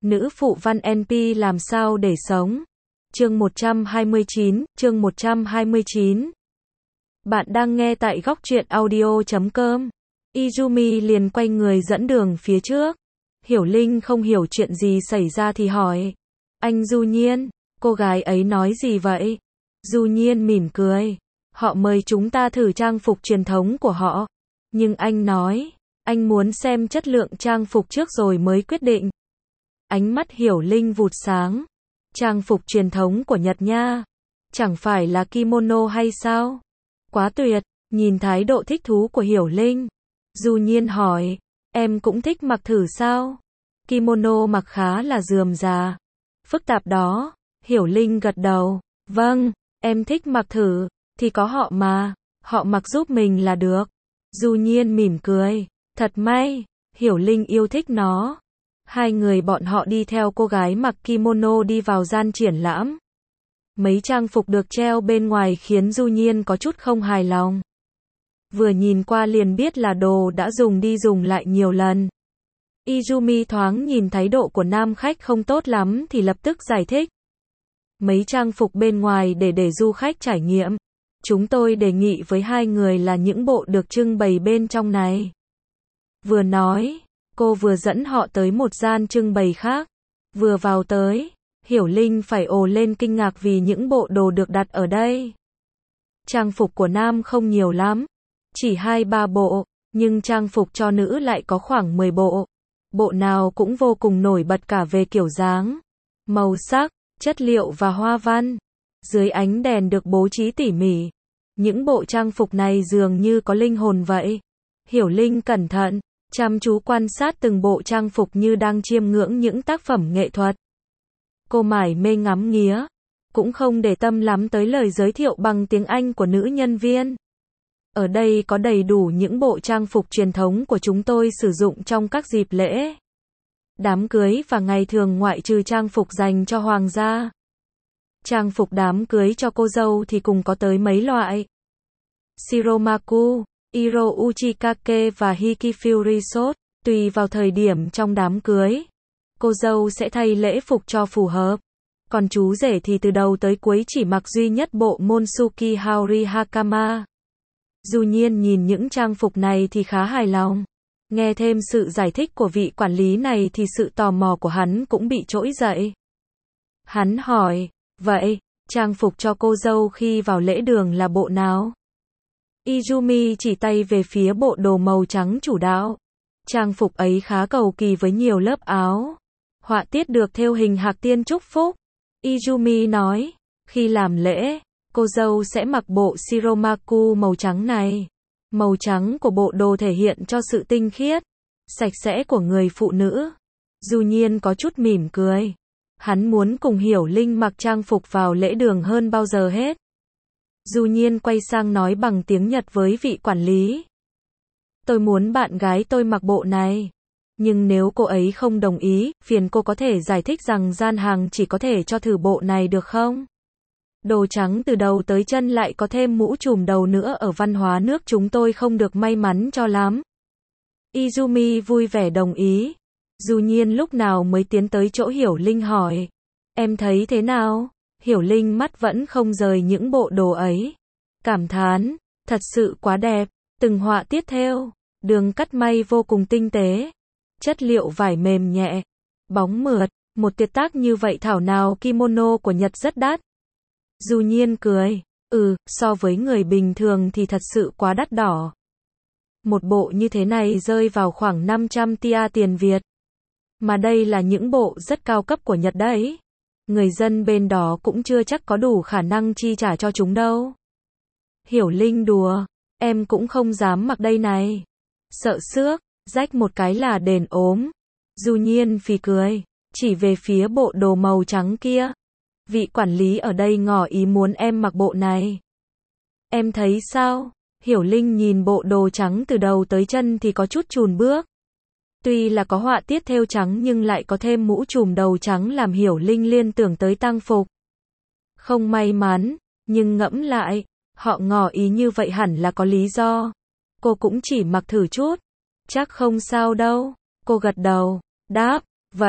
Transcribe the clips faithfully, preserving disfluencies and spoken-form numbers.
Nữ phụ văn en pê làm sao để sống. Chương một trăm hai mươi chín, chương một trăm hai mươi chín. Bạn đang nghe tại góc truyện audio chấm com. Izumi liền quay người dẫn đường phía trước. Hiểu Linh không hiểu chuyện gì xảy ra thì hỏi. Anh Du Nhiên, cô gái ấy nói gì vậy? Du Nhiên mỉm cười. Họ mời chúng ta thử trang phục truyền thống của họ. Nhưng anh nói, anh muốn xem chất lượng trang phục trước rồi mới quyết định. Ánh mắt Hiểu Linh vụt sáng. Trang phục truyền thống của Nhật nha. Chẳng phải là kimono hay sao? Quá tuyệt, nhìn thái độ thích thú của Hiểu Linh. Du Nhiên hỏi, em cũng thích mặc thử sao? Kimono mặc khá là rườm rà. Phức tạp đó. Hiểu Linh gật đầu. Vâng, em thích mặc thử, thì có họ mà. Họ mặc giúp mình là được. Du Nhiên mỉm cười. Thật may, Hiểu Linh yêu thích nó. Hai người bọn họ đi theo cô gái mặc kimono đi vào gian triển lãm. Mấy trang phục được treo bên ngoài khiến Du Nhiên có chút không hài lòng. Vừa nhìn qua liền biết là đồ đã dùng đi dùng lại nhiều lần. Izumi thoáng nhìn thái độ của nam khách không tốt lắm thì lập tức giải thích. Mấy trang phục bên ngoài để để du khách trải nghiệm. Chúng tôi đề nghị với hai người là những bộ được trưng bày bên trong này. Vừa nói, cô vừa dẫn họ tới một gian trưng bày khác. Vừa vào tới, Hiểu Linh phải ồ lên kinh ngạc vì những bộ đồ được đặt ở đây. Trang phục của nam không nhiều lắm, chỉ hai ba bộ, nhưng trang phục cho nữ lại có khoảng mười bộ. Bộ nào cũng vô cùng nổi bật cả về kiểu dáng, màu sắc, chất liệu và hoa văn. Dưới ánh đèn được bố trí tỉ mỉ. Những bộ trang phục này dường như có linh hồn vậy. Hiểu Linh cẩn thận, chăm chú quan sát từng bộ trang phục như đang chiêm ngưỡng những tác phẩm nghệ thuật. Cô mải mê ngắm nghía, cũng không để tâm lắm tới lời giới thiệu bằng tiếng Anh của nữ nhân viên. Ở đây có đầy đủ những bộ trang phục truyền thống của chúng tôi sử dụng trong các dịp lễ, đám cưới và ngày thường ngoại trừ trang phục dành cho hoàng gia. Trang phục đám cưới cho cô dâu thì cùng có tới mấy loại. Shiromaku, Iro Uchikake và Hikifuuri Shot. Tùy vào thời điểm trong đám cưới, cô dâu sẽ thay lễ phục cho phù hợp. Còn chú rể thì từ đầu tới cuối chỉ mặc duy nhất bộ Monsuki Haori Hakama. Du Nhiên nhìn những trang phục này thì khá hài lòng. Nghe thêm sự giải thích của vị quản lý này thì sự tò mò của hắn cũng bị trỗi dậy. Hắn hỏi, vậy, trang phục cho cô dâu khi vào lễ đường là bộ nào? Izumi chỉ tay về phía bộ đồ màu trắng chủ đạo. Trang phục ấy khá cầu kỳ với nhiều lớp áo. Họa tiết được thêu hình hạc tiên chúc phúc. Izumi nói, khi làm lễ, cô dâu sẽ mặc bộ Shiromaku màu trắng này. Màu trắng của bộ đồ thể hiện cho sự tinh khiết, sạch sẽ của người phụ nữ. Du Nhiên có chút mỉm cười. Hắn muốn cùng Hiểu Linh mặc trang phục vào lễ đường hơn bao giờ hết. Du Nhiên quay sang nói bằng tiếng Nhật với vị quản lý. Tôi muốn bạn gái tôi mặc bộ này. Nhưng nếu cô ấy không đồng ý, phiền cô có thể giải thích rằng gian hàng chỉ có thể cho thử bộ này được không? Đồ trắng từ đầu tới chân lại có thêm mũ trùm đầu nữa, ở văn hóa nước chúng tôi không được may mắn cho lắm. Izumi vui vẻ đồng ý. Du Nhiên lúc nào mới tiến tới chỗ Hiểu Linh hỏi. Em thấy thế nào? Hiểu Linh mắt vẫn không rời những bộ đồ ấy. Cảm thán, thật sự quá đẹp. Từng họa tiết thêu, đường cắt may vô cùng tinh tế. Chất liệu vải mềm nhẹ, bóng mượt. Một tuyệt tác như vậy thảo nào kimono của Nhật rất đắt. Du Nhiên cười. Ừ, so với người bình thường thì thật sự quá đắt đỏ. Một bộ như thế này rơi vào khoảng năm trăm tia tiền Việt. Mà đây là những bộ rất cao cấp của Nhật đấy. Người dân bên đó cũng chưa chắc có đủ khả năng chi trả cho chúng đâu. Hiểu Linh đùa. Em cũng không dám mặc đây này. Sợ xước, rách một cái là đền ốm. Du Nhiên phì cười, chỉ về phía bộ đồ màu trắng kia. Vị quản lý ở đây ngỏ ý muốn em mặc bộ này. Em thấy sao? Hiểu Linh nhìn bộ đồ trắng từ đầu tới chân thì có chút chùn bước. Tuy là có họa tiết thêu trắng nhưng lại có thêm mũ trùm đầu trắng làm Hiểu Linh liên tưởng tới tang phục. Không may mắn, nhưng ngẫm lại, họ ngỏ ý như vậy hẳn là có lý do. Cô cũng chỉ mặc thử chút. Chắc không sao đâu. Cô gật đầu, đáp, vậy,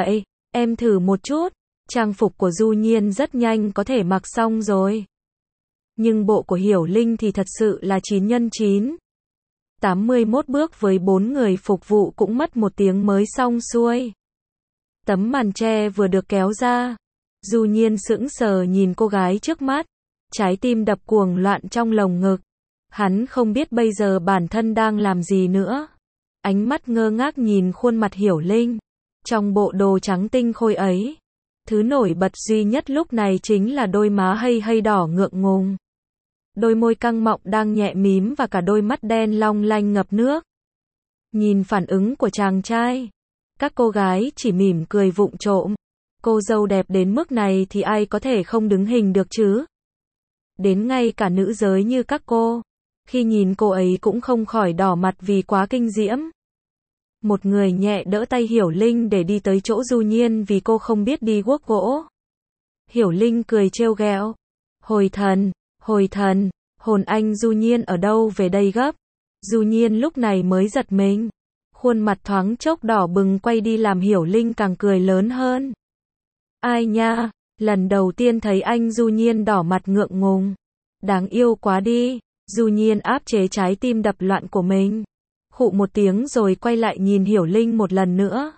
Em thử một chút. Trang phục của Du Nhiên rất nhanh có thể mặc xong rồi. Nhưng bộ của Hiểu Linh thì thật sự là chín nhân chín. tám mươi mốt bước với bốn người phục vụ cũng mất một tiếng mới xong xuôi. Tấm màn tre vừa được kéo ra. Du Nhiên sững sờ nhìn cô gái trước mắt. Trái tim đập cuồng loạn trong lồng ngực. Hắn không biết bây giờ bản thân đang làm gì nữa. Ánh mắt ngơ ngác nhìn khuôn mặt Hiểu Linh. Trong bộ đồ trắng tinh khôi ấy. Thứ nổi bật duy nhất lúc này chính là đôi má hay hay đỏ ngượng ngùng. Đôi môi căng mọng đang nhẹ mím và cả đôi mắt đen long lanh ngập nước. Nhìn phản ứng của chàng trai. Các cô gái chỉ mỉm cười vụng trộm. Cô dâu đẹp đến mức này thì ai có thể không đứng hình được chứ? Đến ngay cả nữ giới như các cô. Khi nhìn cô ấy cũng không khỏi đỏ mặt vì quá kinh diễm. Một người nhẹ đỡ tay Hiểu Linh để đi tới chỗ Du Nhiên vì cô không biết đi guốc gỗ. Hiểu Linh cười trêu ghẹo. Hồi thần, hồi thần, hồn anh Du Nhiên ở đâu về đây gấp. Du Nhiên lúc này mới giật mình. Khuôn mặt thoáng chốc đỏ bừng quay đi làm Hiểu Linh càng cười lớn hơn. Ai nha, lần đầu tiên thấy anh Du Nhiên đỏ mặt ngượng ngùng. Đáng yêu quá đi. Du Nhiên áp chế trái tim đập loạn của mình. Khụ một tiếng rồi quay lại nhìn Hiểu Linh một lần nữa.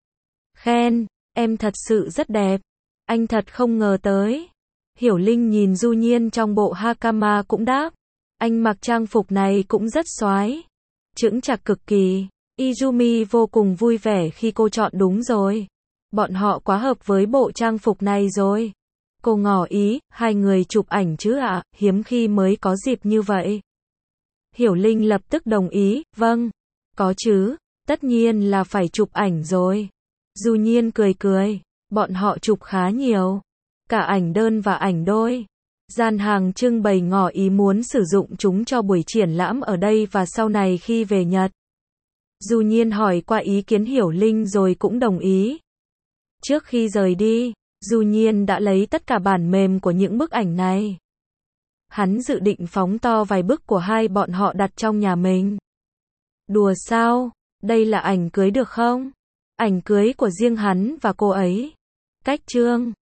Khen, em thật sự rất đẹp. Anh thật không ngờ tới. Hiểu Linh nhìn Du Nhiên trong bộ hakama cũng đáp. Anh mặc trang phục này cũng rất xoái. Chững chạc cực kỳ. Izumi vô cùng vui vẻ khi cô chọn đúng rồi. Bọn họ quá hợp với bộ trang phục này rồi. Cô ngỏ ý, hai người chụp ảnh chứ ạ, à, hiếm khi mới có dịp như vậy. Hiểu Linh lập tức đồng ý, vâng, có chứ, tất nhiên là phải chụp ảnh rồi. Du Nhiên cười cười, bọn họ chụp khá nhiều, cả ảnh đơn và ảnh đôi. Gian hàng trưng bày ngỏ ý muốn sử dụng chúng cho buổi triển lãm ở đây và sau này khi về Nhật. Du Nhiên hỏi qua ý kiến Hiểu Linh rồi cũng đồng ý. Trước khi rời đi, Du Nhiên đã lấy tất cả bản mềm của những bức ảnh này. Hắn dự định phóng to vài bức của hai bọn họ đặt trong nhà mình. Đùa sao? Đây là ảnh cưới được không? Ảnh cưới của riêng hắn và cô ấy. Cách chương